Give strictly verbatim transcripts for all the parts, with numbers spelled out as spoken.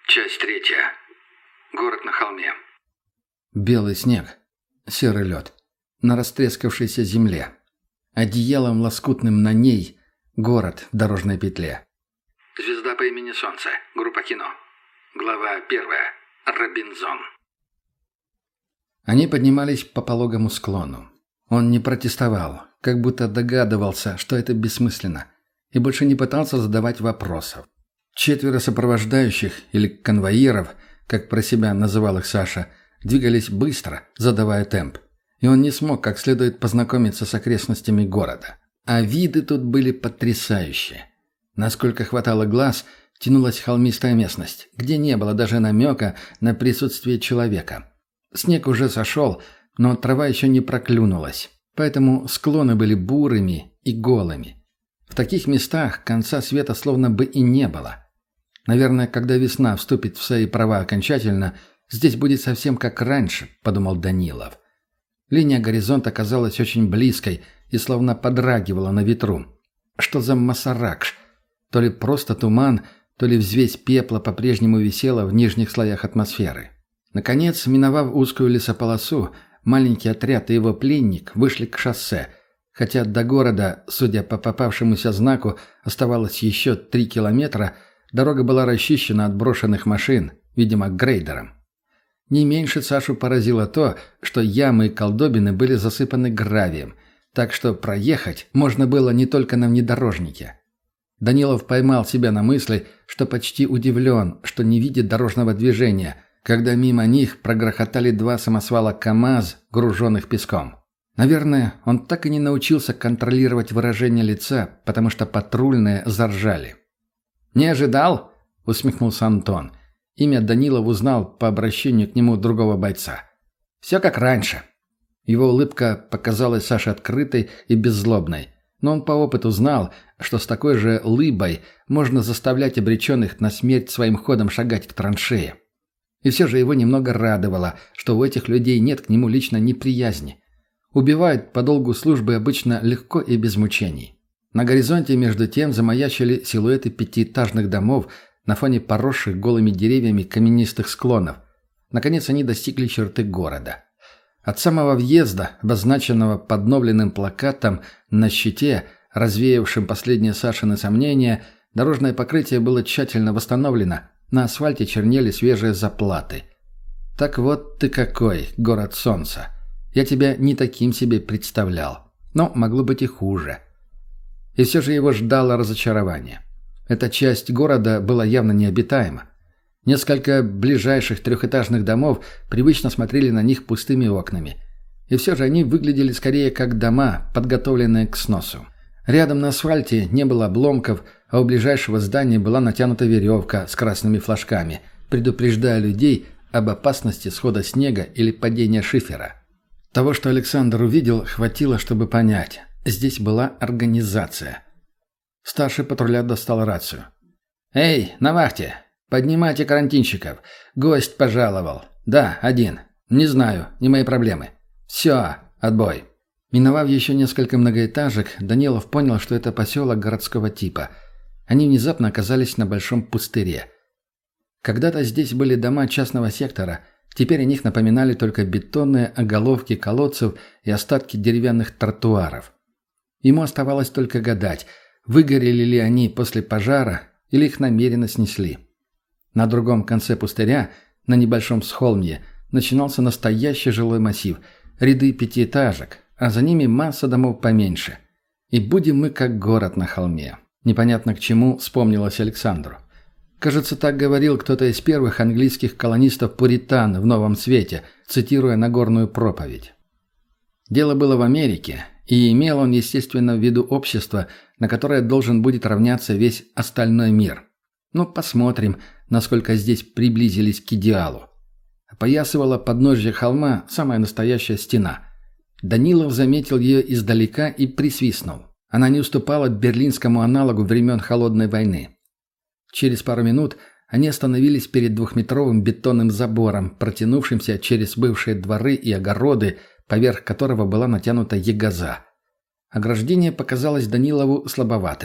Часть третья. Город на холме. Белый снег, серый лед, на растрескавшейся земле. Одеялом лоскутным на ней город в дорожной петле. Звезда по имени Солнце. Группа кино. Глава первая. Робинзон. Они поднимались по пологому склону. Он не протестовал, как будто догадывался, что это бессмысленно, и больше не пытался задавать вопросов. Четверо сопровождающих, или конвоиров, как про себя называл их Саша, двигались быстро, задавая темп. И он не смог как следует познакомиться с окрестностями города. А виды тут были потрясающие. Насколько хватало глаз, тянулась холмистая местность, где не было даже намека на присутствие человека. Снег уже сошел, но трава еще не проклюнулась, поэтому склоны были бурыми и голыми. В таких местах конца света словно бы и не было. Наверное, когда весна вступит в свои права окончательно, здесь будет совсем как раньше, подумал Данилов. Линия горизонта казалась очень близкой и словно подрагивала на ветру. Что за масаракш? То ли просто туман, то ли взвесь пепла по-прежнему висела в нижних слоях атмосферы. Наконец, миновав узкую лесополосу, маленький отряд и его пленник вышли к шоссе, хотя до города, судя по попавшемуся знаку, оставалось еще три километра. Дорога была расчищена от брошенных машин, видимо, грейдером. Не меньше Сашу поразило то, что ямы и колдобины были засыпаны гравием, так что проехать можно было не только на внедорожнике. Данилов поймал себя на мысли, что почти удивлен, что не видит дорожного движения, когда мимо них прогрохотали два самосвала КАМАЗ, груженных песком. Наверное, он так и не научился контролировать выражение лица, потому что патрульные заржали. «Не ожидал?» — усмехнулся Антон. Имя Данилов узнал по обращению к нему другого бойца. «Все как раньше». Его улыбка показалась Саше открытой и беззлобной, но он по опыту знал, что с такой же лыбой можно заставлять обреченных на смерть своим ходом шагать к траншее. И все же его немного радовало, что у этих людей нет к нему лично неприязни. Убивают по долгу службы обычно легко и без мучений. На горизонте между тем замаячили силуэты пятиэтажных домов на фоне поросших голыми деревьями каменистых склонов. Наконец они достигли черты города. От самого въезда, обозначенного подновленным плакатом на щите, развеявшим последние Сашины сомнения, дорожное покрытие было тщательно восстановлено, на асфальте чернели свежие заплаты. «Так вот ты какой, город солнца! Я тебя не таким себе представлял, но могло быть и хуже». И все же его ждало разочарование. Эта часть города была явно необитаема. Несколько ближайших трехэтажных домов привычно смотрели на них пустыми окнами. И все же они выглядели скорее как дома, подготовленные к сносу. Рядом на асфальте не было обломков, а у ближайшего здания была натянута веревка с красными флажками, предупреждая людей об опасности схода снега или падения шифера. Того, что Александр увидел, хватило, чтобы понять. Здесь была организация. Старший патруля достал рацию. «Эй, на вахте! Поднимайте карантинщиков! Гость пожаловал! Да, один. Не знаю, не мои проблемы. Все, отбой!» Миновав еще несколько многоэтажек, Данилов понял, что это поселок городского типа. Они внезапно оказались на большом пустыре. Когда-то здесь были дома частного сектора, теперь о них напоминали только бетонные оголовки колодцев и остатки деревянных тротуаров. Ему оставалось только гадать, выгорели ли они после пожара или их намеренно снесли. На другом конце пустыря, на небольшом схолмье, начинался настоящий жилой массив, ряды пятиэтажек, а за ними масса домов поменьше. И будем мы как город на холме. Непонятно к чему вспомнилось Александру. Кажется, так говорил кто-то из первых английских колонистов-пуритан в Новом Свете, цитируя Нагорную проповедь. Дело было в Америке, и имел он, естественно, в виду общество, на которое должен будет равняться весь остальной мир. Ну, посмотрим, насколько здесь приблизились к идеалу. Опоясывала подножье холма самая настоящая стена. Данилов заметил ее издалека и присвистнул. Она не уступала берлинскому аналогу времен Холодной войны. Через пару минут они остановились перед двухметровым бетонным забором, протянувшимся через бывшие дворы и огороды, поверх которого была натянута егоза. Ограждение показалось Данилову слабоватым.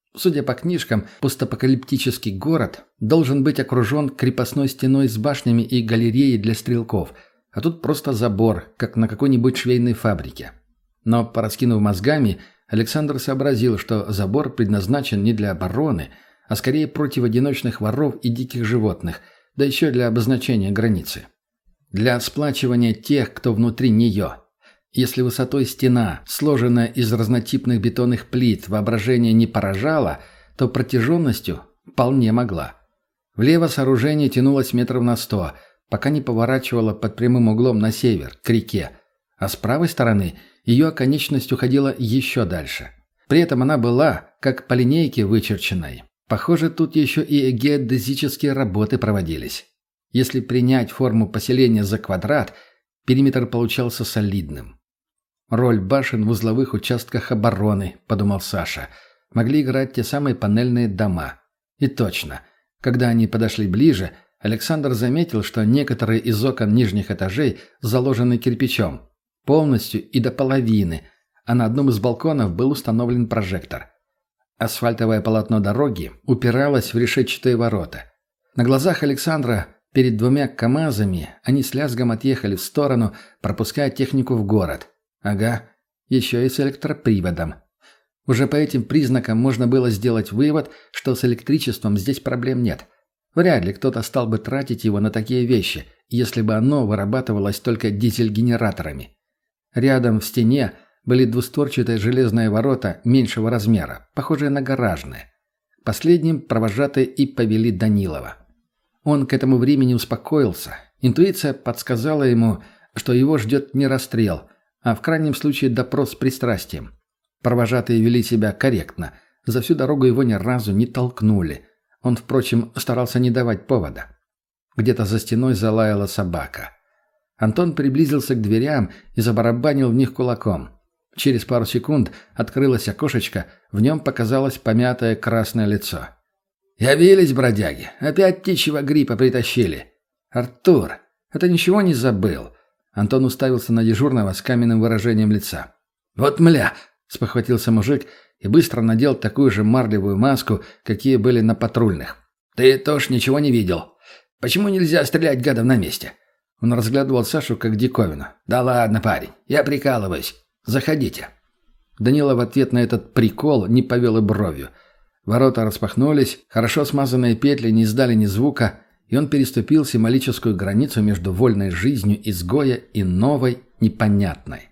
Судя по книжкам, постапокалиптический город должен быть окружен крепостной стеной с башнями и галереей для стрелков, а тут просто забор, как на какой-нибудь швейной фабрике. Но, пораскинув мозгами, Александр сообразил, что забор предназначен не для обороны, а скорее против одиночных воров и диких животных, да еще для обозначения границы. Для сплачивания тех, кто внутри нее. Если высотой стена, сложенная из разнотипных бетонных плит, воображение не поражало, то протяженностью вполне могла. Влево сооружение тянулось метров на сто, пока не поворачивало под прямым углом на север, к реке, а с правой стороны ее оконечность уходила еще дальше. При этом она была, как по линейке вычерченной. Похоже, тут еще и геодезические работы проводились. Если принять форму поселения за квадрат, периметр получался солидным. «Роль башен в узловых участках обороны», — подумал Саша, — могли играть те самые панельные дома. И точно, когда они подошли ближе, Александр заметил, что некоторые из окон нижних этажей заложены кирпичом, полностью и до половины, а на одном из балконов был установлен прожектор. Асфальтовое полотно дороги упиралось в решетчатые ворота. На глазах Александра перед двумя КАМАЗами они с лязгом отъехали в сторону, пропуская технику в город. Ага, еще и с электроприводом. Уже по этим признакам можно было сделать вывод, что с электричеством здесь проблем нет. Вряд ли кто-то стал бы тратить его на такие вещи, если бы оно вырабатывалось только дизель-генераторами. Рядом в стене были двустворчатые железные ворота меньшего размера, похожие на гаражные. Последним провожатые и повели Данилова. Он к этому времени успокоился. Интуиция подсказала ему, что его ждет не расстрел, а в крайнем случае допрос с пристрастием. Провожатые вели себя корректно. За всю дорогу его ни разу не толкнули. Он, впрочем, старался не давать повода. Где-то за стеной залаяла собака. Антон приблизился к дверям и забарабанил в них кулаком. Через пару секунд открылось окошечко, в нем показалось помятое красное лицо. «Явились, бродяги! Опять птичьего гриппа притащили!» «Артур, это ничего не забыл?» Антон уставился на дежурного с каменным выражением лица. «Вот мля!» – спохватился мужик и быстро надел такую же марлевую маску, какие были на патрульных. «Ты тоже ничего не видел. Почему нельзя стрелять гадов на месте?» Он разглядывал Сашу как диковину. «Да ладно, парень, я прикалываюсь. Заходите». Данила в ответ на этот прикол не повел и бровью. Ворота распахнулись, хорошо смазанные петли не издали ни звука, и он переступил символическую границу между вольной жизнью изгоя и новой, непонятной.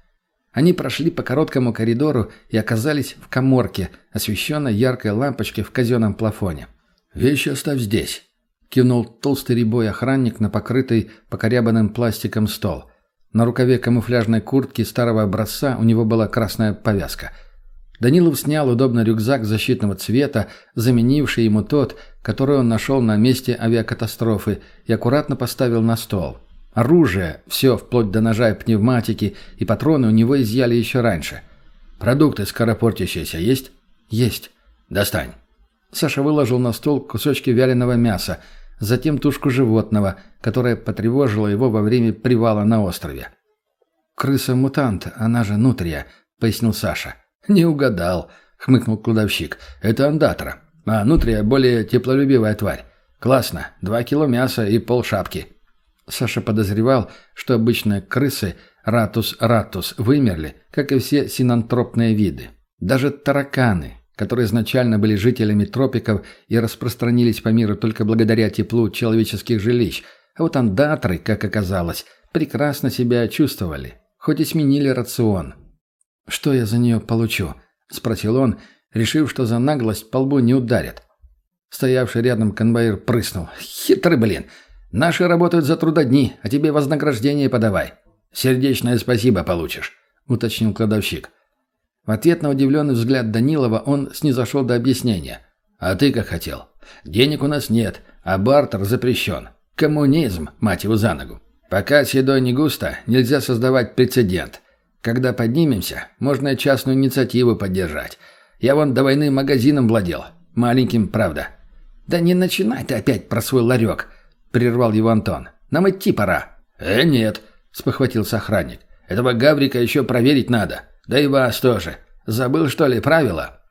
Они прошли по короткому коридору и оказались в каморке, освещенной яркой лампочкой в казенном плафоне. «Вещи оставь здесь», — кивнул толстый рябой охранник на покрытый покорябанным пластиком стол. На рукаве камуфляжной куртки старого образца у него была красная повязка. Данилов снял удобный рюкзак защитного цвета, заменивший ему тот, который он нашел на месте авиакатастрофы, и аккуратно поставил на стол. Оружие, все, вплоть до ножа и пневматики, и патроны у него изъяли еще раньше. «Продукты скоропортящиеся есть?» «Есть». «Достань». Саша выложил на стол кусочки вяленого мяса, затем тушку животного, которое потревожило его во время привала на острове. «Крыса-мутант, она же нутрия», — пояснил Саша. «Не угадал», — хмыкнул кладовщик. «Это андатра, а нутрия более теплолюбивая тварь. Классно, два кило мяса и полшапки». Саша подозревал, что обычные крысы ратус ратус вымерли, как и все синантропные виды. Даже тараканы, которые изначально были жителями тропиков и распространились по миру только благодаря теплу человеческих жилищ, а вот андатры, как оказалось, прекрасно себя чувствовали, хоть и сменили рацион. «Что я за нее получу?» – спросил он, решив, что за наглость по лбу не ударят. Стоявший рядом конвоир прыснул. «Хитрый, блин! Наши работают за трудодни, а тебе вознаграждение подавай. Сердечное спасибо получишь», – уточнил кладовщик. В ответ на удивленный взгляд Данилова он снизошел до объяснения. «А ты как хотел? Денег у нас нет, а бартер запрещен. Коммунизм, мать его за ногу. Пока с едой не густо, нельзя создавать прецедент. Когда поднимемся, можно и частную инициативу поддержать. Я вон до войны магазином владел. Маленьким, правда». «Да не начинай ты опять про свой ларек», — прервал его Антон. «Нам идти пора». «Э, нет», — спохватился охранник. «Этого гаврика еще проверить надо. Да и вас тоже. Забыл, что ли, правила?»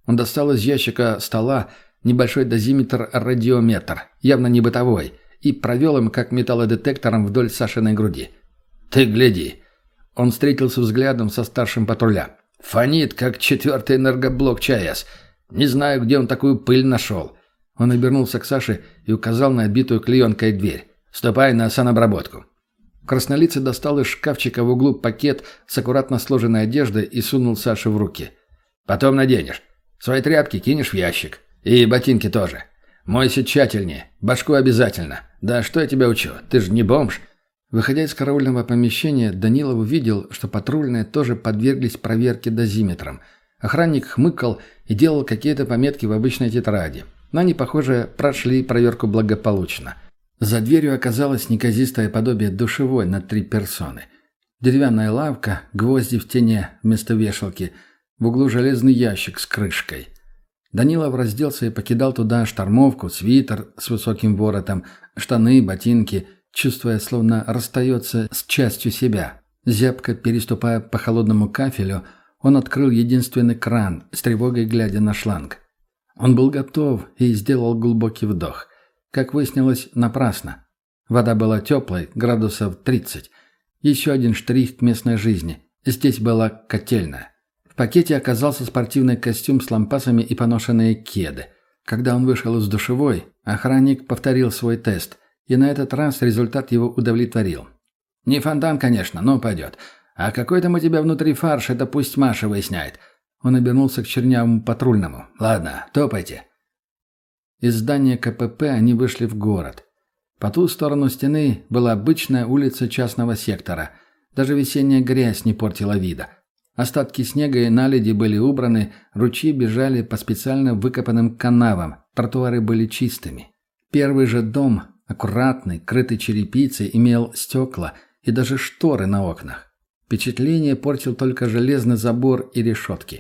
Он достал из ящика стола небольшой дозиметр-радиометр, явно не бытовой, и провел им как металлодетектором вдоль Сашиной груди. «Ты гляди!» Он встретился взглядом со старшим патруля. «Фонит, как четвертый энергоблок ЧАЭС. Не знаю, где он такую пыль нашел». Он обернулся к Саше и указал на обитую клеенкой дверь. «Ступай на санобработку». Краснолицый достал из шкафчика в углу пакет с аккуратно сложенной одеждой и сунул Саше в руки. «Потом наденешь. Свои тряпки кинешь в ящик. И ботинки тоже. Мойся тщательнее. Башку обязательно. Да что я тебя учу? Ты же не бомж». Выходя из караульного помещения, Данилов увидел, что патрульные тоже подверглись проверке дозиметром. Охранник хмыкал и делал какие-то пометки в обычной тетради. Но они, похоже, прошли проверку благополучно. За дверью оказалось неказистое подобие душевой на три персоны. Деревянная лавка, гвозди в стене вместо вешалки, в углу железный ящик с крышкой. Данилов разделся и покидал туда штормовку, свитер с высоким воротом, штаны, ботинки, чувствуя, словно расстается с частью себя. Зябко переступая по холодному кафелю, он открыл единственный кран, с тревогой глядя на шланг. Он был готов и сделал глубокий вдох. Как выяснилось, напрасно. Вода была теплой, градусов тридцать. Еще один штрих к местной жизни. Здесь была котельная. В пакете оказался спортивный костюм с лампасами и поношенные кеды. Когда он вышел из душевой, охранник повторил свой тест, и на этот раз результат его удовлетворил. «Не фонтан, конечно, но пойдет. А какой там у тебя внутри фарш, это пусть Маша выясняет». Он обернулся к чернявому патрульному. «Ладно, топайте». Из здания ка пэ пэ они вышли в город. По ту сторону стены была обычная улица частного сектора. Даже весенняя грязь не портила вида. Остатки снега и наледи были убраны, ручьи бежали по специально выкопанным канавам, тротуары были чистыми. Первый же дом, аккуратный, крытый черепицей, имел стекла и даже шторы на окнах. Впечатление портил только железный забор и решетки.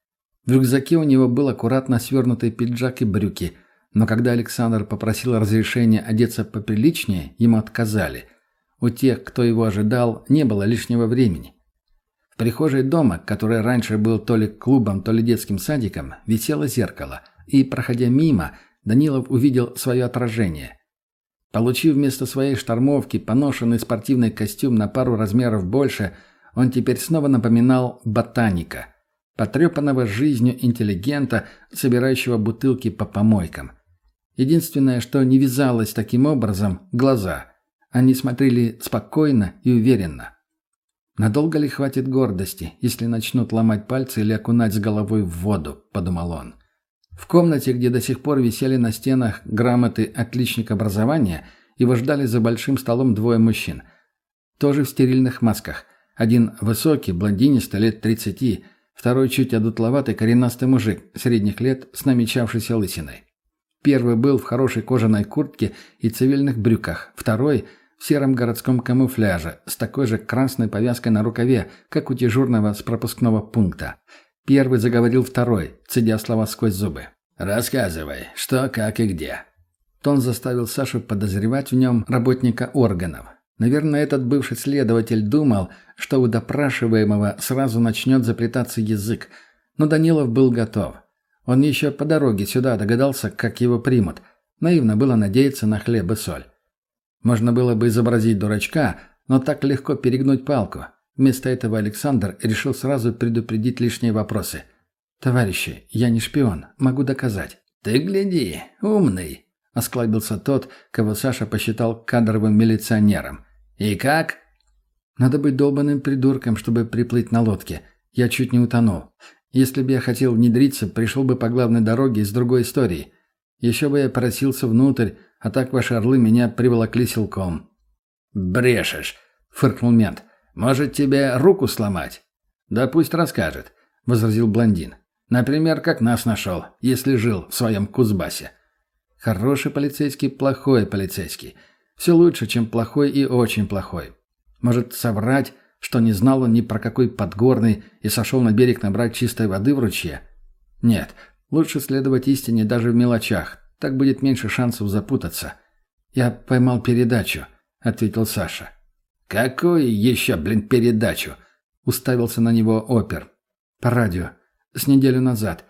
В рюкзаке у него был аккуратно свернутый пиджак и брюки, но когда Александр попросил разрешения одеться поприличнее, ему отказали. У тех, кто его ожидал, не было лишнего времени. В прихожей дома, который раньше был то ли клубом, то ли детским садиком, висело зеркало, и, проходя мимо, Данилов увидел свое отражение. Получив вместо своей штормовки поношенный спортивный костюм на пару размеров больше, он теперь снова напоминал ботаника, потрепанного жизнью интеллигента, собирающего бутылки по помойкам. Единственное, что не вязалось таким образом – глаза. Они смотрели спокойно и уверенно. «Надолго ли хватит гордости, если начнут ломать пальцы или окунать с головой в воду?» – подумал он. В комнате, где до сих пор висели на стенах грамоты «Отличник образования», его ждали за большим столом двое мужчин. Тоже в стерильных масках. Один высокий, блондинистый, лет тридцати, второй чуть одутловатый, коренастый мужик, средних лет, с намечавшейся лысиной. Первый был в хорошей кожаной куртке и цивильных брюках, второй – в сером городском камуфляже, с такой же красной повязкой на рукаве, как у дежурного с пропускного пункта. Первый заговорил второй, цедя слова сквозь зубы. «Рассказывай, что, как и где». Тон заставил Сашу подозревать в нем работника органов. Наверное, этот бывший следователь думал, что у допрашиваемого сразу начнет заплетаться язык. Но Данилов был готов. Он еще по дороге сюда догадался, как его примут. Наивно было надеяться на хлеб и соль. Можно было бы изобразить дурачка, но так легко перегнуть палку. Вместо этого Александр решил сразу предупредить лишние вопросы. «Товарищи, я не шпион, могу доказать». «Ты гляди, умный», — осклабился тот, кого Саша посчитал кадровым милиционером. «И как?» «Надо быть долбанным придурком, чтобы приплыть на лодке. Я чуть не утонул. Если бы я хотел внедриться, пришел бы по главной дороге из другой истории. Еще бы я просился внутрь, а так ваши орлы меня приволокли силком». «Брешешь», — фыркнул мент. «Может, тебе руку сломать?» «Да пусть расскажет», — возразил блондин. «Например, как нас нашел, если жил в своем Кузбассе». Хороший полицейский, плохой полицейский. Все лучше, чем плохой и очень плохой. Может, соврать, что не знал он ни про какой Подгорный и сошел на берег набрать чистой воды в ручье? Нет, лучше следовать истине даже в мелочах. Так будет меньше шансов запутаться. «Я поймал передачу», — ответил Саша. «Какую еще, блин, передачу?» — уставился на него опер. «По радио. С неделю назад.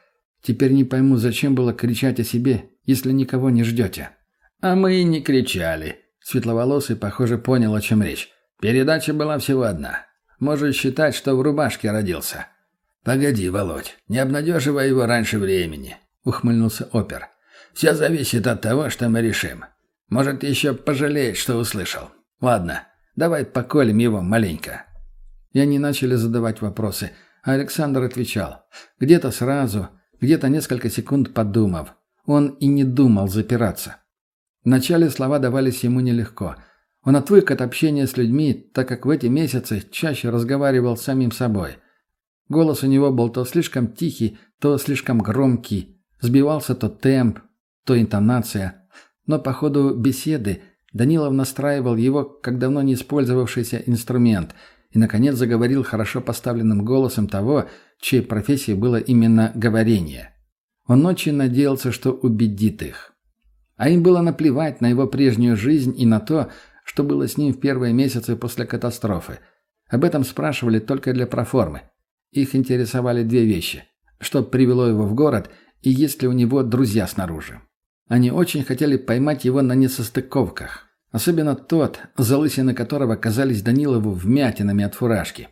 Теперь не пойму, зачем было кричать о себе, если никого не ждете». «А мы и не кричали». Светловолосый, похоже, понял, о чем речь. «Передача была всего одна. Можешь считать, что в рубашке родился». «Погоди, Володь, не обнадеживай его раньше времени», — ухмыльнулся опер. «Все зависит от того, что мы решим. Может, еще пожалеет, что услышал. Ладно, давай поколем его маленько». И они начали задавать вопросы, а Александр отвечал. Где-то сразу, где-то несколько секунд подумав. Он и не думал запираться. Вначале слова давались ему нелегко. Он отвык от общения с людьми, так как в эти месяцы чаще разговаривал с самим собой. Голос у него был то слишком тихий, то слишком громкий. Сбивался то темп, то интонация. Но по ходу беседы Данилов настраивал его как давно не использовавшийся инструмент и, наконец, заговорил хорошо поставленным голосом того, чьей профессией было именно говорение. Он очень надеялся, что убедит их. А им было наплевать на его прежнюю жизнь и на то, что было с ним в первые месяцы после катастрофы. Об этом спрашивали только для проформы. Их интересовали две вещи. Что привело его в город и есть ли у него друзья снаружи. Они очень хотели поймать его на несостыковках. Особенно тот, залысины которого казались Данилову вмятинами от фуражки.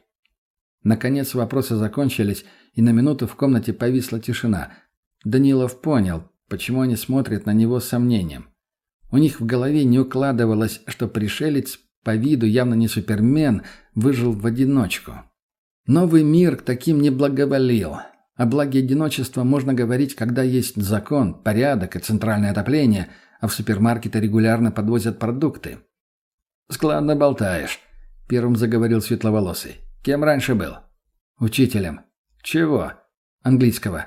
Наконец вопросы закончились, и на минуту в комнате повисла тишина. Данилов понял, почему они смотрят на него с сомнением. У них в голове не укладывалось, что пришелец, по виду явно не супермен, выжил в одиночку. Новый мир к таким не благоволил. О благе одиночества можно говорить, когда есть закон, порядок и центральное отопление, а в супермаркеты регулярно подвозят продукты. «Складно болтаешь», — первым заговорил Светловолосый. «Кем раньше был?» «Учителем». «Чего?» «Английского».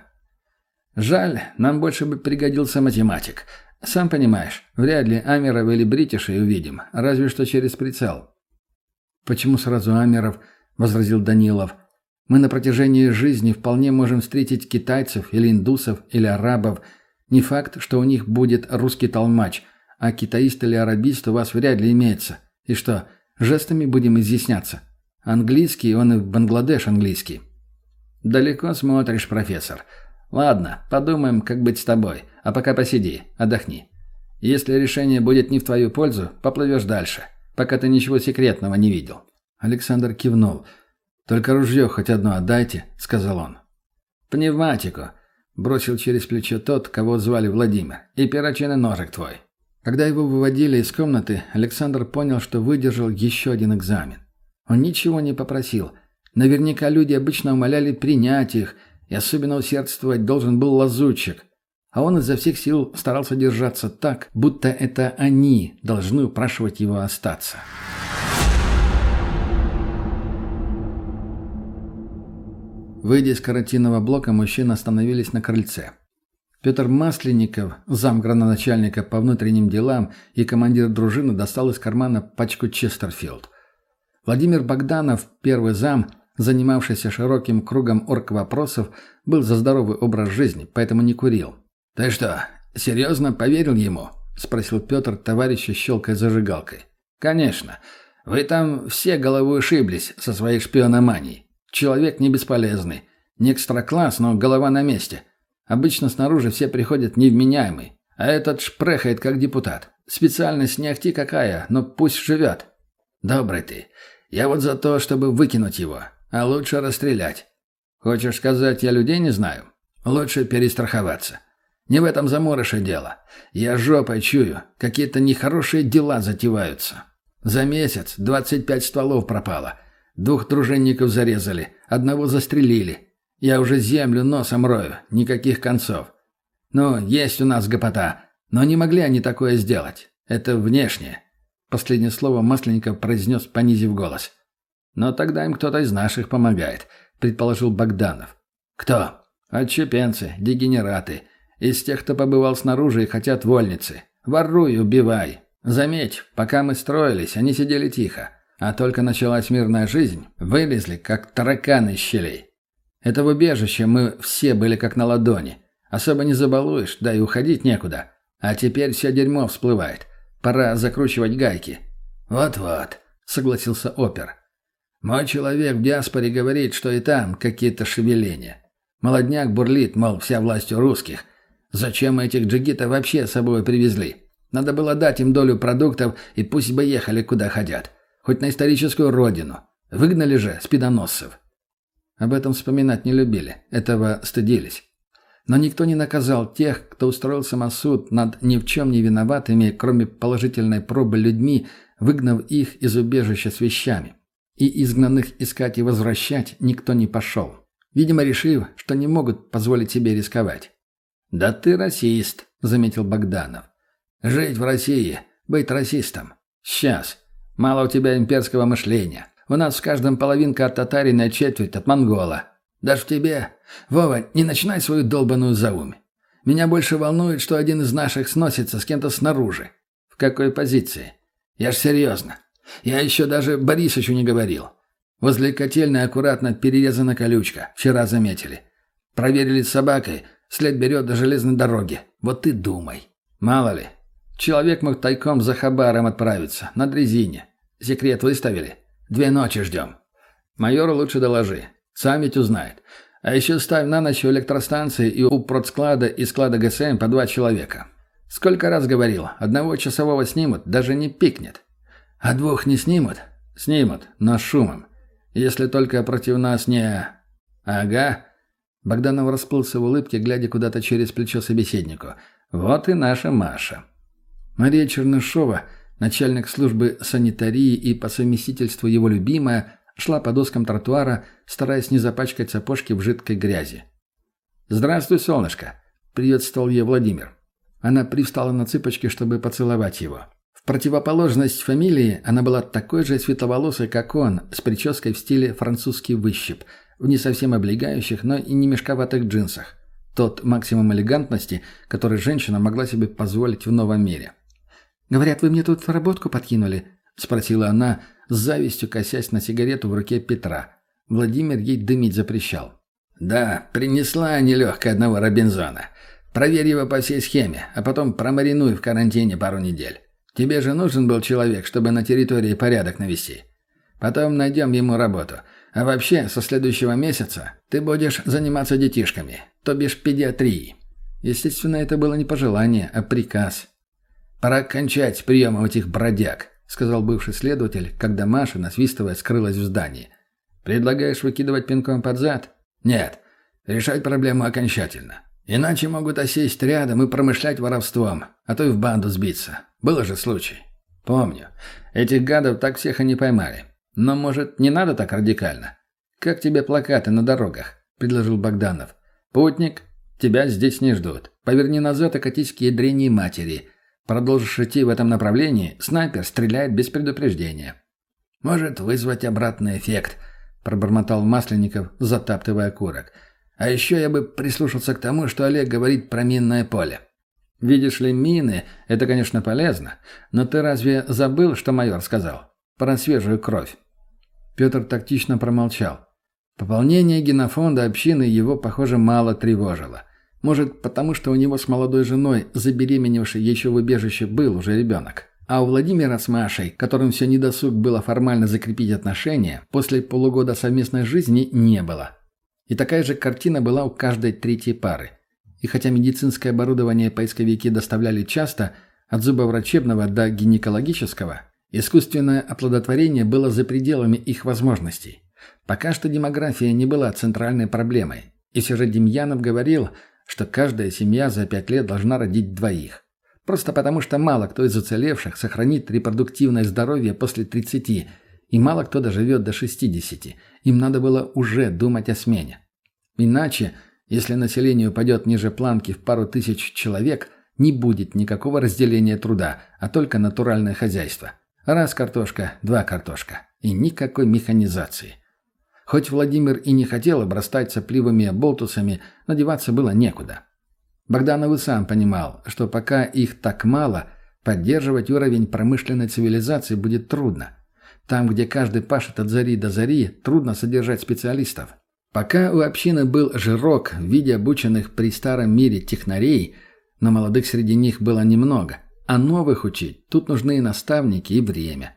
«Жаль, нам больше бы пригодился математик. Сам понимаешь, вряд ли Амеров или Бритишей увидим, разве что через прицел». «Почему сразу Амеров?» — возразил Данилов. «Мы на протяжении жизни вполне можем встретить китайцев или индусов или арабов. Не факт, что у них будет русский толмач, а китаист или арабист у вас вряд ли имеется. И что, жестами будем изъясняться? Английский, он и в Бангладеш английский». «Далеко смотришь, профессор. Ладно, подумаем, как быть с тобой. А пока посиди, отдохни. Если решение будет не в твою пользу, поплывешь дальше, пока ты ничего секретного не видел». Александр кивнул. «Только ружье хоть одно отдайте», — сказал он. «Пневматику», — бросил через плечо тот, кого звали Владимир. «И перочинный ножик твой». Когда его выводили из комнаты, Александр понял, что выдержал еще один экзамен. Он ничего не попросил. Наверняка люди обычно умоляли принять их, и особенно усердствовать должен был лазутчик. А он изо всех сил старался держаться так, будто это они должны упрашивать его остаться. Выйдя из карантинного блока, мужчины остановились на крыльце. Петр Масленников, зам градоначальника по внутренним делам и командир дружины, достал из кармана пачку Честерфилд. Владимир Богданов, первый зам, занимавшийся широким кругом оргвопросов, был за здоровый образ жизни, поэтому не курил. «Ты что, серьезно поверил ему?» – спросил Петр, товарища, щелкая зажигалкой. «Конечно. Вы там все головой ошиблись со своей шпиономанией. Человек не бесполезный. Не экстракласс, но голова на месте. Обычно снаружи все приходят невменяемый, а этот шпрехает как депутат. Специальность не ахти какая, но пусть живет. Добрый ты. Я вот за то, чтобы выкинуть его, а лучше расстрелять. Хочешь сказать, я людей не знаю? Лучше перестраховаться. Не в этом заморыше дело. Я жопой чую, какие-то нехорошие дела затеваются. За месяц двадцать пять стволов пропало. Двух дружинников зарезали, одного застрелили. Я уже землю носом рою, никаких концов. Ну, есть у нас гопота, но не могли они такое сделать. Это внешнее. Последнее слово Масленников произнес, понизив голос. Но тогда им кто-то из наших помогает, предположил Богданов. Кто? Отщепенцы, дегенераты. Из тех, кто побывал снаружи и хотят вольницы. Воруй, убивай. Заметь, пока мы строились, они сидели тихо. А только началась мирная жизнь, вылезли, как тараканы из щелей. Это в убежище мы все были как на ладони. Особо не забалуешь, да и уходить некуда. А теперь все дерьмо всплывает. Пора закручивать гайки». «Вот-вот», — согласился опер. «Мой человек в диаспоре говорит, что и там какие-то шевеления. Молодняк бурлит, мол, вся власть у русских. Зачем мы этих джигитов вообще с собой привезли? Надо было дать им долю продуктов, и пусть бы ехали куда хотят. Хоть на историческую родину. Выгнали же спидоносцев. Об этом вспоминать не любили, этого стыдились. Но никто не наказал тех, кто устроил самосуд над ни в чем не виноватыми, кроме положительной пробы людьми, выгнав их из убежища с вещами. И изгнанных искать и возвращать никто не пошел. Видимо, решив, что не могут позволить себе рисковать. «Да ты расист», — заметил Богданов. «Жить в России, быть расистом. Сейчас. Мало у тебя имперского мышления. У нас в каждом половинка от татарина, четверть от монгола. Даже в тебе. Вова, не начинай свою долбаную заумь. Меня больше волнует, что один из наших сносится с кем-то снаружи. В какой позиции? Я ж серьезно. Я еще даже Борисычу не говорил. Возле котельной аккуратно перерезана колючка. Вчера заметили. Проверили с собакой. След берет до железной дороги. Вот ты думай. Мало ли. Человек мог тайком за хабаром отправиться. На дрезине. Секрет выставили. Две ночи ждем. Майору лучше доложи. Сам ведь узнает. А еще ставь на ночь у электростанции и у продсклада и склада ГСМ по два человека. Сколько раз говорил, одного часового снимут, даже не пикнет. А двух не снимут? Снимут, но с шумом. Если только против нас не... Ага. Богданов расплылся в улыбке, глядя куда-то через плечо собеседнику. Вот и наша Маша. Мария Чернышова, начальник службы санитарии и по совместительству его любимая, шла по доскам тротуара, стараясь не запачкать сапожки в жидкой грязи. «Здравствуй, солнышко!» — приветствовал ее Владимир. Она привстала на цыпочки, чтобы поцеловать его. В противоположность фамилии она была такой же светловолосой, как он, с прической в стиле французский выщип, в не совсем облегающих, но и не мешковатых джинсах. Тот максимум элегантности, который женщина могла себе позволить в новом мире. «Говорят, вы мне тут работку подкинули?» — спросила она, с завистью косясь на сигарету в руке Петра. Владимир ей дымить запрещал. «Да, принесла нелегкая одного Робинзона. Проверь его по всей схеме, а потом промаринуй в карантине пару недель. Тебе же нужен был человек, чтобы на территории порядок навести. Потом найдем ему работу. А вообще, со следующего месяца ты будешь заниматься детишками, то бишь педиатрией». Естественно, это было не пожелание, а приказ. «Пора кончать с приемом этих бродяг», — сказал бывший следователь, когда Маша, насвистывая, скрылась в здании. «Предлагаешь выкидывать пинком под зад?» «Нет. Решать проблему окончательно. Иначе могут осесть рядом и промышлять воровством, а то и в банду сбиться. Был же случай». «Помню. Этих гадов так всех и не поймали. Но, может, не надо так радикально? Как тебе плакаты на дорогах?» — предложил Богданов. «Путник, тебя здесь не ждут. Поверни назад и катись к ядрене матери. Продолжишь идти в этом направлении, снайпер стреляет без предупреждения». «Может вызвать обратный эффект», — пробормотал Масленников, затаптывая окурок. «А еще я бы прислушался к тому, что Олег говорит про минное поле». «Видишь ли, мины — это, конечно, полезно, но ты разве забыл, что майор сказал? Про свежую кровь». Петр тактично промолчал. Пополнение генофонда общины его, похоже, мало тревожило. Может, потому что у него с молодой женой, забеременевшей еще в убежище, был уже ребенок. А у Владимира с Машей, которым все недосуг было формально закрепить отношения, после полугода совместной жизни не было. И такая же картина была у каждой третьей пары. И хотя медицинское оборудование поисковики доставляли часто, от зубоврачебного до гинекологического, искусственное оплодотворение было за пределами их возможностей. Пока что демография не была центральной проблемой. И все же Демьянов говорил, что каждая семья за пять лет должна родить двоих. Просто потому, что мало кто из уцелевших сохранит репродуктивное здоровье после тридцати, и мало кто доживет до шестидесяти. Им надо было уже думать о смене. Иначе, если население упадет ниже планки в пару тысяч человек, не будет никакого разделения труда, а только натуральное хозяйство. Раз картошка, два картошка. И никакой механизации. Хоть Владимир и не хотел обрастать сопливыми болтусами, но деваться было некуда. Богданов и сам понимал, что пока их так мало, поддерживать уровень промышленной цивилизации будет трудно. Там, где каждый пашет от зари до зари, трудно содержать специалистов. Пока у общины был жирок в виде обученных при старом мире технарей, но молодых среди них было немного, а новых учить тут нужны и наставники, и время.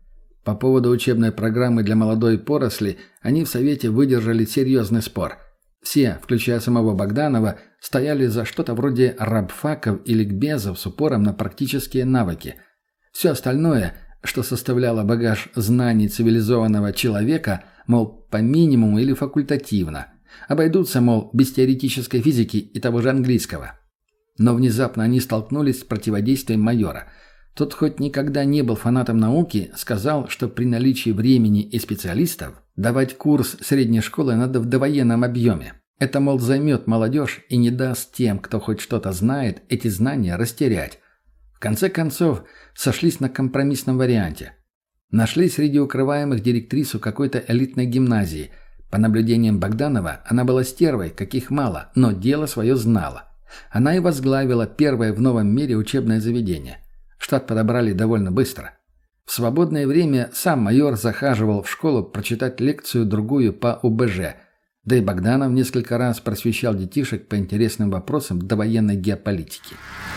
По поводу учебной программы для молодой поросли они в Совете выдержали серьезный спор. Все, включая самого Богданова, стояли за что-то вроде рабфаков и ликбезов с упором на практические навыки. Все остальное, что составляло багаж знаний цивилизованного человека, мол, по минимуму или факультативно, обойдутся, мол, без теоретической физики и того же английского. Но внезапно они столкнулись с противодействием майора. Тот, хоть никогда не был фанатом науки, сказал, что при наличии времени и специалистов давать курс средней школы надо в довоенном объеме. Это, мол, займет молодежь и не даст тем, кто хоть что-то знает, эти знания растерять. В конце концов, сошлись на компромиссном варианте. Нашли среди укрываемых директрису какой-то элитной гимназии. По наблюдениям Богданова, она была стервой, каких мало, но дело свое знала. Она и возглавила первое в новом мире учебное заведение. Штат подобрали довольно быстро. В свободное время сам майор захаживал в школу прочитать лекцию-другую по У Б Ж, да и Богданов несколько раз просвещал детишек по интересным вопросам довоенной геополитики.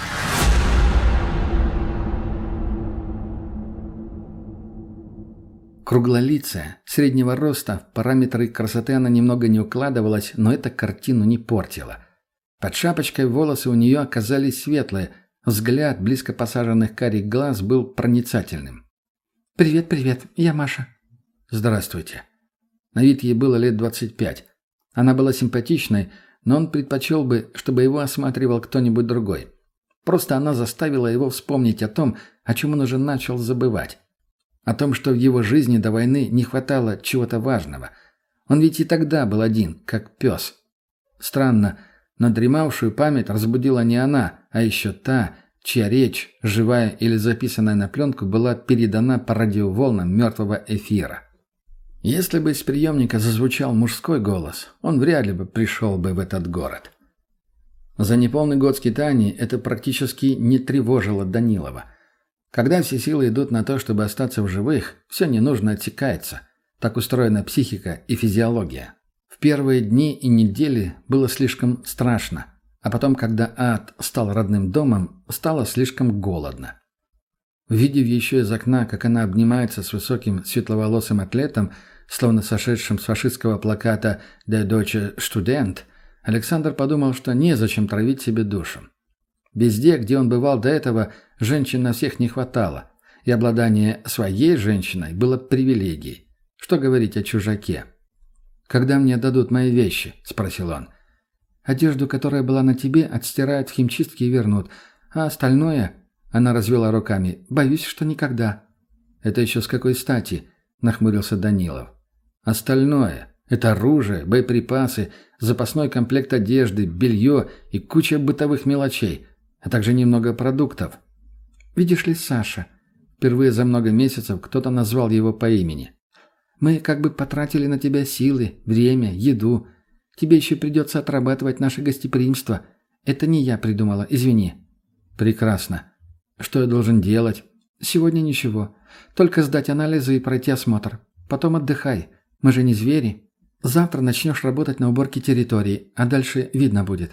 Круглолицая, среднего роста, в параметры красоты она немного не укладывалась, но эта картину не портила. Под шапочкой волосы у нее оказались светлые, взгляд близко посаженных карих глаз был проницательным. «Привет, привет, я Маша». «Здравствуйте». На вид ей было лет двадцать пять. Она была симпатичной, но он предпочел бы, чтобы его осматривал кто-нибудь другой. Просто она заставила его вспомнить о том, о чем он уже начал забывать. О том, что в его жизни до войны не хватало чего-то важного. Он ведь и тогда был один, как пес. Странно, но дремавшую память разбудила не она, а еще та, чья речь, живая или записанная на пленку, была передана по радиоволнам мертвого эфира. Если бы из приемника зазвучал мужской голос, он вряд ли бы пришел бы в этот город. За неполный год скитаний это практически не тревожило Данилова. Когда все силы идут на то, чтобы остаться в живых, все ненужно отсекается. Так устроена психика и физиология. В первые дни и недели было слишком страшно, а потом, когда ад стал родным домом, стало слишком голодно. Увидев еще из окна, как она обнимается с высоким светловолосым атлетом, словно сошедшим с фашистского плаката «Der Deutsche Student», Александр подумал, что незачем травить себе душу. Везде, где он бывал до этого, женщин на всех не хватало, и обладание своей женщиной было привилегией. Что говорить о чужаке? «Когда мне дадут мои вещи?» – спросил он. «Одежду, которая была на тебе, отстирают в химчистке и вернут. А остальное...» – она развела руками. «Боюсь, что никогда». «Это еще с какой стати?» – нахмурился Данилов. «Остальное – это оружие, боеприпасы, запасной комплект одежды, белье и куча бытовых мелочей, а также немного продуктов. Видишь ли, Саша...» Впервые за много месяцев кто-то назвал его по имени. «Мы как бы потратили на тебя силы, время, еду. Тебе еще придется отрабатывать наше гостеприимство. Это не я придумала, извини». «Прекрасно. Что я должен делать?» «Сегодня ничего. Только сдать анализы и пройти осмотр. Потом отдыхай. Мы же не звери. Завтра начнешь работать на уборке территории, а дальше видно будет».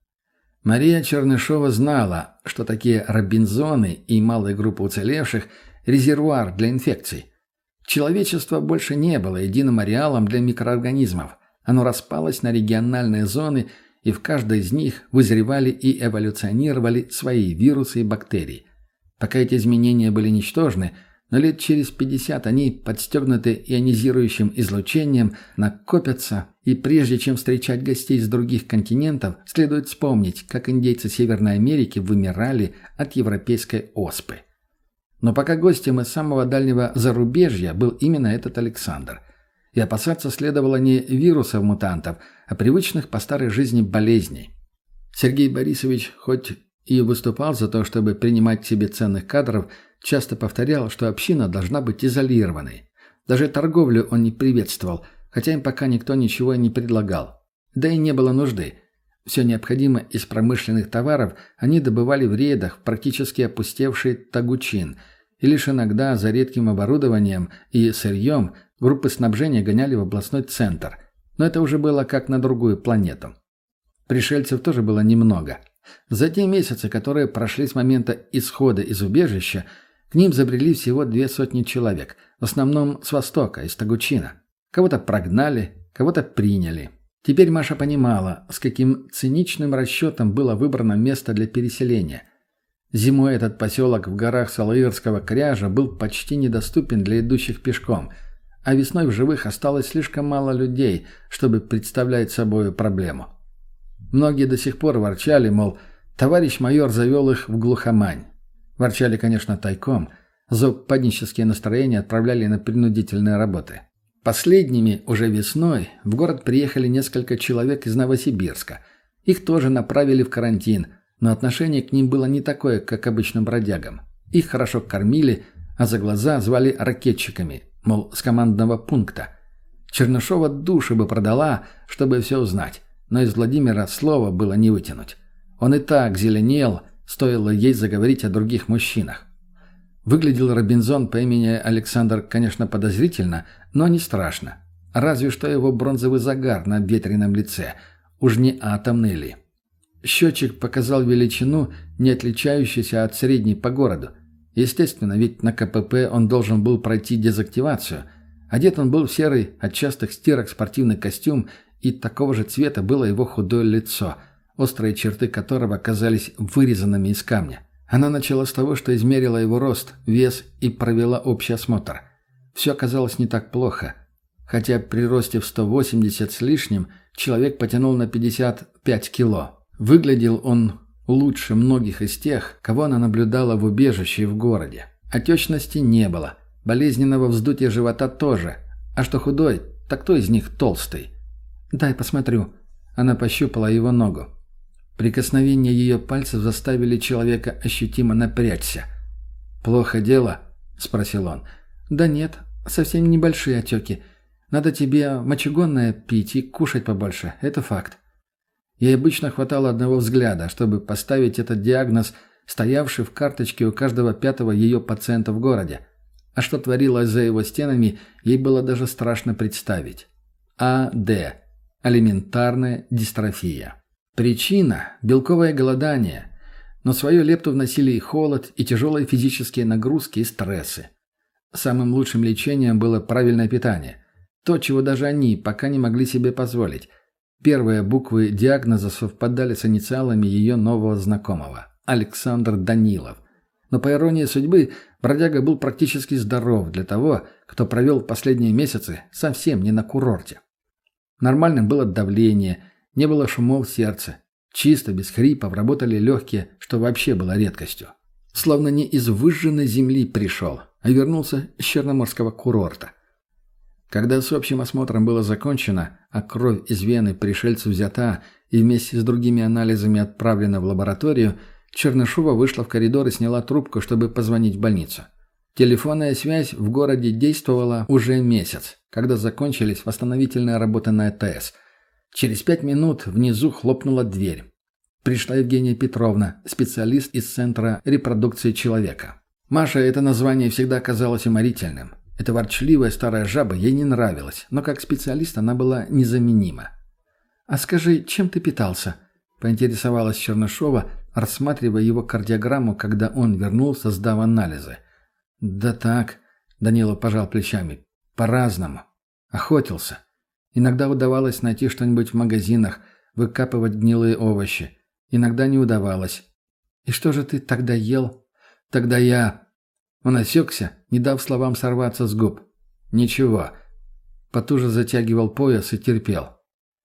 Мария Чернышова знала, что такие робинзоны и малая группа уцелевших – резервуар для инфекций. Человечество больше не было единым ареалом для микроорганизмов. Оно распалось на региональные зоны, и в каждой из них вызревали и эволюционировали свои вирусы и бактерии. Пока эти изменения были ничтожны, но лет через пятьдесят они, подстегнуты ионизирующим излучением, накопятся, и прежде чем встречать гостей с других континентов, следует вспомнить, как индейцы Северной Америки вымирали от европейской оспы. Но пока гостем из самого дальнего зарубежья был именно этот Александр. И опасаться следовало не вирусов-мутантов, а привычных по старой жизни болезней. Сергей Борисович, хоть и выступал за то, чтобы принимать к себе ценных кадров, часто повторял, что община должна быть изолированной. Даже торговлю он не приветствовал, хотя им пока никто ничего не предлагал. Да и не было нужды. Все необходимое из промышленных товаров они добывали в рейдах в практически опустевший Тагучин, и лишь иногда за редким оборудованием и сырьем группы снабжения гоняли в областной центр. Но это уже было как на другую планету. Пришельцев тоже было немного. За те месяцы, которые прошли с момента исхода из убежища, к ним забрели всего две сотни человек, в основном с востока, из Тагучина. Кого-то прогнали, кого-то приняли. Теперь Маша понимала, с каким циничным расчетом было выбрано место для переселения. Зимой этот поселок в горах Салаирского кряжа был почти недоступен для идущих пешком, а весной в живых осталось слишком мало людей, чтобы представлять собой проблему. Многие до сих пор ворчали, мол, товарищ майор завел их в глухомань. Ворчали, конечно, тайком, за упаднические настроения отправляли на принудительные работы. Последними, уже весной, в город приехали несколько человек из Новосибирска. Их тоже направили в карантин, но отношение к ним было не такое, как к обычным бродягам. Их хорошо кормили, а за глаза звали ракетчиками, мол, с командного пункта. Чернышова души бы продала, чтобы все узнать, но из Владимира слова было не вытянуть. Он и так зеленел, стоило ей заговорить о других мужчинах. Выглядел Робинзон по имени Александр, конечно, подозрительно, но не страшно. Разве что его бронзовый загар на ветреном лице. Уж не атомный ли? Счетчик показал величину, не отличающуюся от средней по городу. Естественно, ведь на КПП он должен был пройти дезактивацию. Одет он был в серый от частых стирок спортивный костюм, и такого же цвета было его худое лицо, острые черты которого казались вырезанными из камня. Она начала с того, что измерила его рост, вес и провела общий осмотр. Все оказалось не так плохо. Хотя при росте в сто восемьдесят с лишним человек потянул на пятьдесят пять кило. Выглядел он лучше многих из тех, кого она наблюдала в убежище и в городе. Отечности не было, болезненного вздутия живота тоже. А что худой, так кто из них толстый? «Дай посмотрю». Она пощупала его ногу. Прикосновения ее пальцев заставили человека ощутимо напрячься. «Плохо дело?» – спросил он. «Да нет, совсем небольшие отеки. Надо тебе мочегонное пить и кушать побольше, это факт». Ей обычно хватало одного взгляда, чтобы поставить этот диагноз, стоявший в карточке у каждого пятого ее пациента в городе. А что творилось за его стенами, ей было даже страшно представить. А Д. Алиментарная дистрофия. Причина – белковое голодание, но свою лепту вносили и холод, и тяжелые физические нагрузки, и стрессы. Самым лучшим лечением было правильное питание. То, чего даже они пока не могли себе позволить. Первые буквы диагноза совпадали с инициалами ее нового знакомого – Александр Данилов. Но по иронии судьбы, бродяга был практически здоров для того, кто провел последние месяцы совсем не на курорте. Нормальным было давление, не было шумов в сердце. Чисто, без хрипов, работали легкие, что вообще было редкостью. Словно не из выжженной земли пришел, а вернулся с черноморского курорта. Когда с общим осмотром было закончено, а кровь из вены пришельцу взята и вместе с другими анализами отправлена в лабораторию, Чернышова вышла в коридор и сняла трубку, чтобы позвонить в больницу. Телефонная связь в городе действовала уже месяц, когда закончились восстановительные работы на АТС. Через пять минут внизу хлопнула дверь. Пришла Евгения Петровна, специалист из Центра репродукции человека. Маше это название всегда казалось уморительным. Эта ворчливая старая жаба ей не нравилась, но как специалист она была незаменима. «А скажи, чем ты питался?» – поинтересовалась Чернышова, рассматривая его кардиограмму, когда он вернулся, сдав анализы. «Да так», – Данилов пожал плечами, – «по-разному. Охотился. Иногда удавалось найти что-нибудь в магазинах, выкапывать гнилые овощи. Иногда не удавалось. И что же ты тогда ел? Тогда я...» Он осекся, не дав словам сорваться с губ. «Ничего». Потуже затягивал пояс и терпел.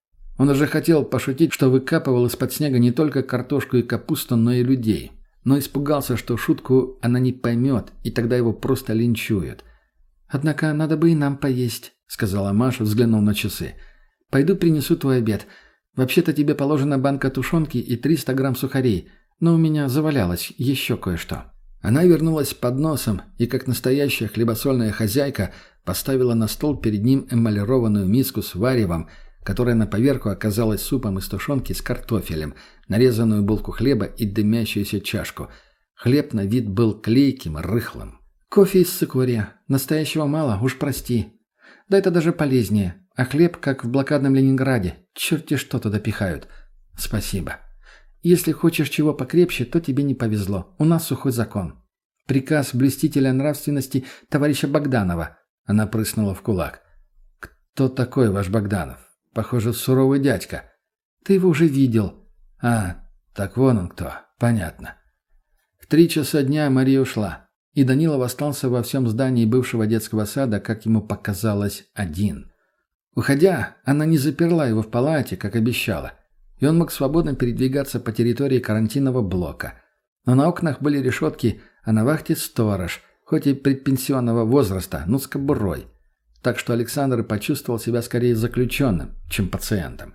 Он уже хотел пошутить, что выкапывал из-под снега не только картошку и капусту, но и людей. Но испугался, что шутку она не поймет, и тогда его просто линчуют. «Однако надо бы и нам поесть», — сказала Маша, взглянув на часы. «Пойду принесу твой обед. Вообще-то тебе положена банка тушенки и триста грамм сухарей, но у меня завалялось еще кое-что». Она вернулась с подносом и, как настоящая хлебосольная хозяйка, поставила на стол перед ним эмалированную миску с варевом, которая на поверку оказалась супом из тушенки с картофелем, нарезанную булку хлеба и дымящуюся чашку. Хлеб на вид был клейким, рыхлым. «Кофе из цикория. Настоящего мало, уж прости. Да это даже полезнее. А хлеб, как в блокадном Ленинграде. Черти что туда пихают. Спасибо. Если хочешь чего покрепче, то тебе не повезло. У нас сухой закон. Приказ блюстителя нравственности товарища Богданова». Она прыснула в кулак. «Кто такой ваш Богданов? Похоже, суровый дядька. Ты его уже видел. А, так вон он кто. Понятно. В три часа дня Мария ушла, и Данилов остался во всем здании бывшего детского сада, как ему показалось, один. Уходя, она не заперла его в палате, как обещала, и он мог свободно передвигаться по территории карантинного блока. Но на окнах были решетки, а на вахте сторож, хоть и предпенсионного возраста, но с кобурой. Так что Александр почувствовал себя скорее заключенным, чем пациентом.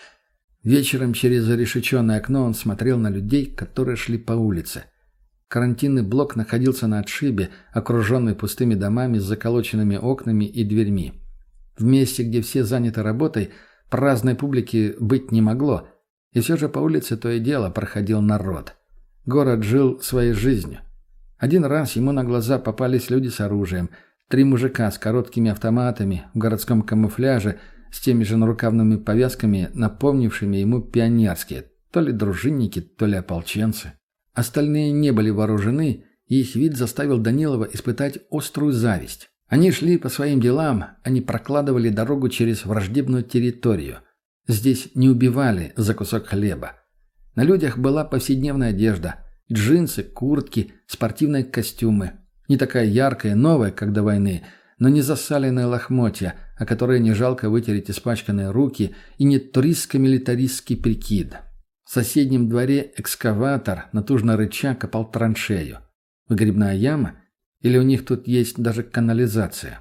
Вечером через зарешеченное окно он смотрел на людей, которые шли по улице. Карантинный блок находился на отшибе, окруженный пустыми домами с заколоченными окнами и дверьми. В месте, где все заняты работой, праздной публики быть не могло, и все же по улице то и дело проходил народ. Город жил своей жизнью. Один раз ему на глаза попались люди с оружием, три мужика с короткими автоматами в городском камуфляже, с теми же нарукавными повязками, напомнившими ему пионерские, то ли дружинники, то ли ополченцы. Остальные не были вооружены, и их вид заставил Данилова испытать острую зависть. Они шли по своим делам, они прокладывали дорогу через враждебную территорию. Здесь не убивали за кусок хлеба. На людях была повседневная одежда. Джинсы, куртки, спортивные костюмы. Не такая яркая, новая, как до войны, но не засаленные лохмотья, о которые не жалко вытереть испачканные руки, и не туристско-милитаристский прикид. В соседнем дворе экскаватор, натужно рыча, копал траншею. Выгребная яма? Или у них тут есть даже канализация?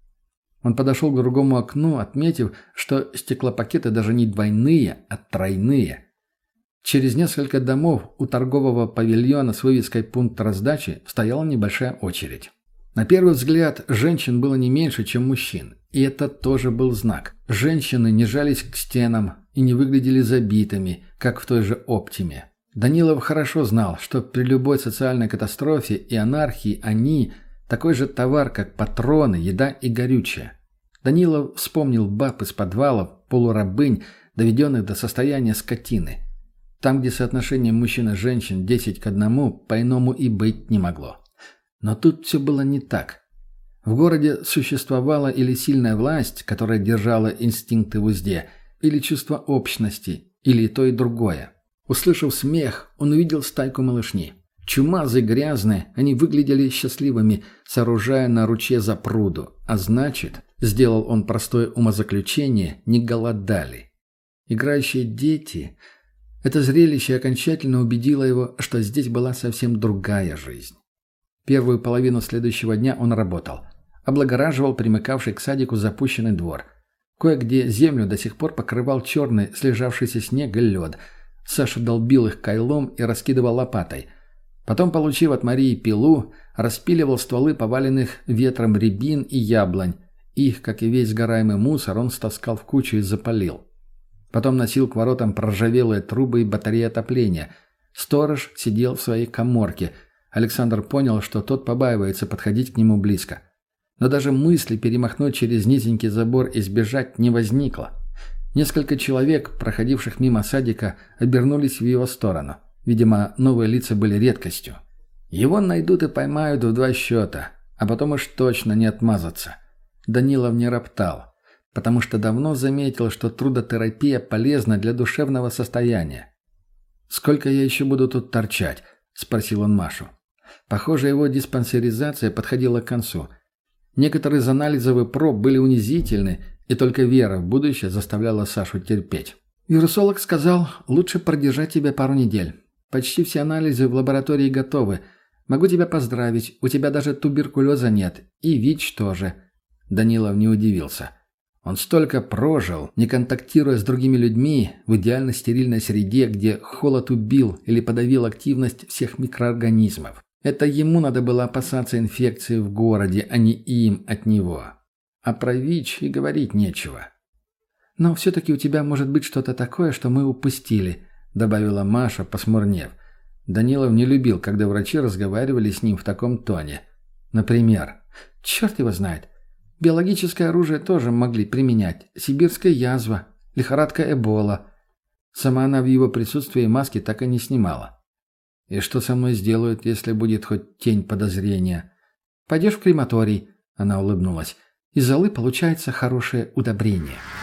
Он подошел к другому окну, отметив, что стеклопакеты даже не двойные, а тройные. Через несколько домов у торгового павильона с вывеской «Пункт раздачи» стояла небольшая очередь. На первый взгляд, женщин было не меньше, чем мужчин. И это тоже был знак. Женщины не жались к стенам и не выглядели забитыми, как в той же «Оптиме». Данилов хорошо знал, что при любой социальной катастрофе и анархии они – такой же товар, как патроны, еда и горючее. Данилов вспомнил баб из подвалов, полурабынь, доведенных до состояния скотины. Там, где соотношение мужчин и женщин десять к одному, по-иному и быть не могло. Но тут все было не так. В городе существовала или сильная власть, которая держала инстинкты в узде, или чувство общности, или то и другое. Услышав смех, он увидел стайку малышни. Чумазые, грязные, они выглядели счастливыми, сооружая на ручье запруду. А значит, сделал он простое умозаключение, не голодали. Играющие дети... Это зрелище окончательно убедило его, что здесь была совсем другая жизнь. Первую половину следующего дня он работал. Облагораживал примыкавший к садику запущенный двор. Кое-где землю до сих пор покрывал черный слежавшийся снег и лед. Саша долбил их кайлом и раскидывал лопатой. Потом, получив от Марии пилу, распиливал стволы поваленных ветром рябин и яблонь. Их, как и весь сгораемый мусор, он стаскал в кучу и запалил. Потом носил к воротам проржавелые трубы и батареи отопления. Сторож сидел в своей каморке. Александр понял, что тот побаивается подходить к нему близко. Но даже мысли перемахнуть через низенький забор и сбежать не возникло. Несколько человек, проходивших мимо садика, обернулись в его сторону. Видимо, новые лица были редкостью. Его найдут и поймают в два счета, а потом уж точно не отмазаться. Данилов не роптал, потому что давно заметил, что трудотерапия полезна для душевного состояния. «Сколько я еще буду тут торчать?» – спросил он Машу. Похоже, его диспансеризация подходила к концу. Некоторые из анализов и проб были унизительны, и только вера в будущее заставляла Сашу терпеть. «Вирусолог сказал, лучше продержать тебя пару недель. Почти все анализы в лаборатории готовы. Могу тебя поздравить, у тебя даже туберкулеза нет, и ВИЧ тоже». Данилов не удивился. Он столько прожил, не контактируя с другими людьми, в идеально стерильной среде, где холод убил или подавил активность всех микроорганизмов. Это ему надо было опасаться инфекции в городе, а не им от него. А про ВИЧ и говорить нечего. «Но все-таки у тебя может быть что-то такое, что мы упустили», — добавила Маша, посмурнев. Данилов не любил, когда врачи разговаривали с ним в таком тоне. Например, «Черт его знает. Биологическое оружие тоже могли применять. Сибирская язва, лихорадка Эбола». Сама она в его присутствии маски так и не снимала. «И что со мной сделают, если будет хоть тень подозрения?» «Пойдешь в крематорий», — она улыбнулась. «Из золы получается хорошее удобрение».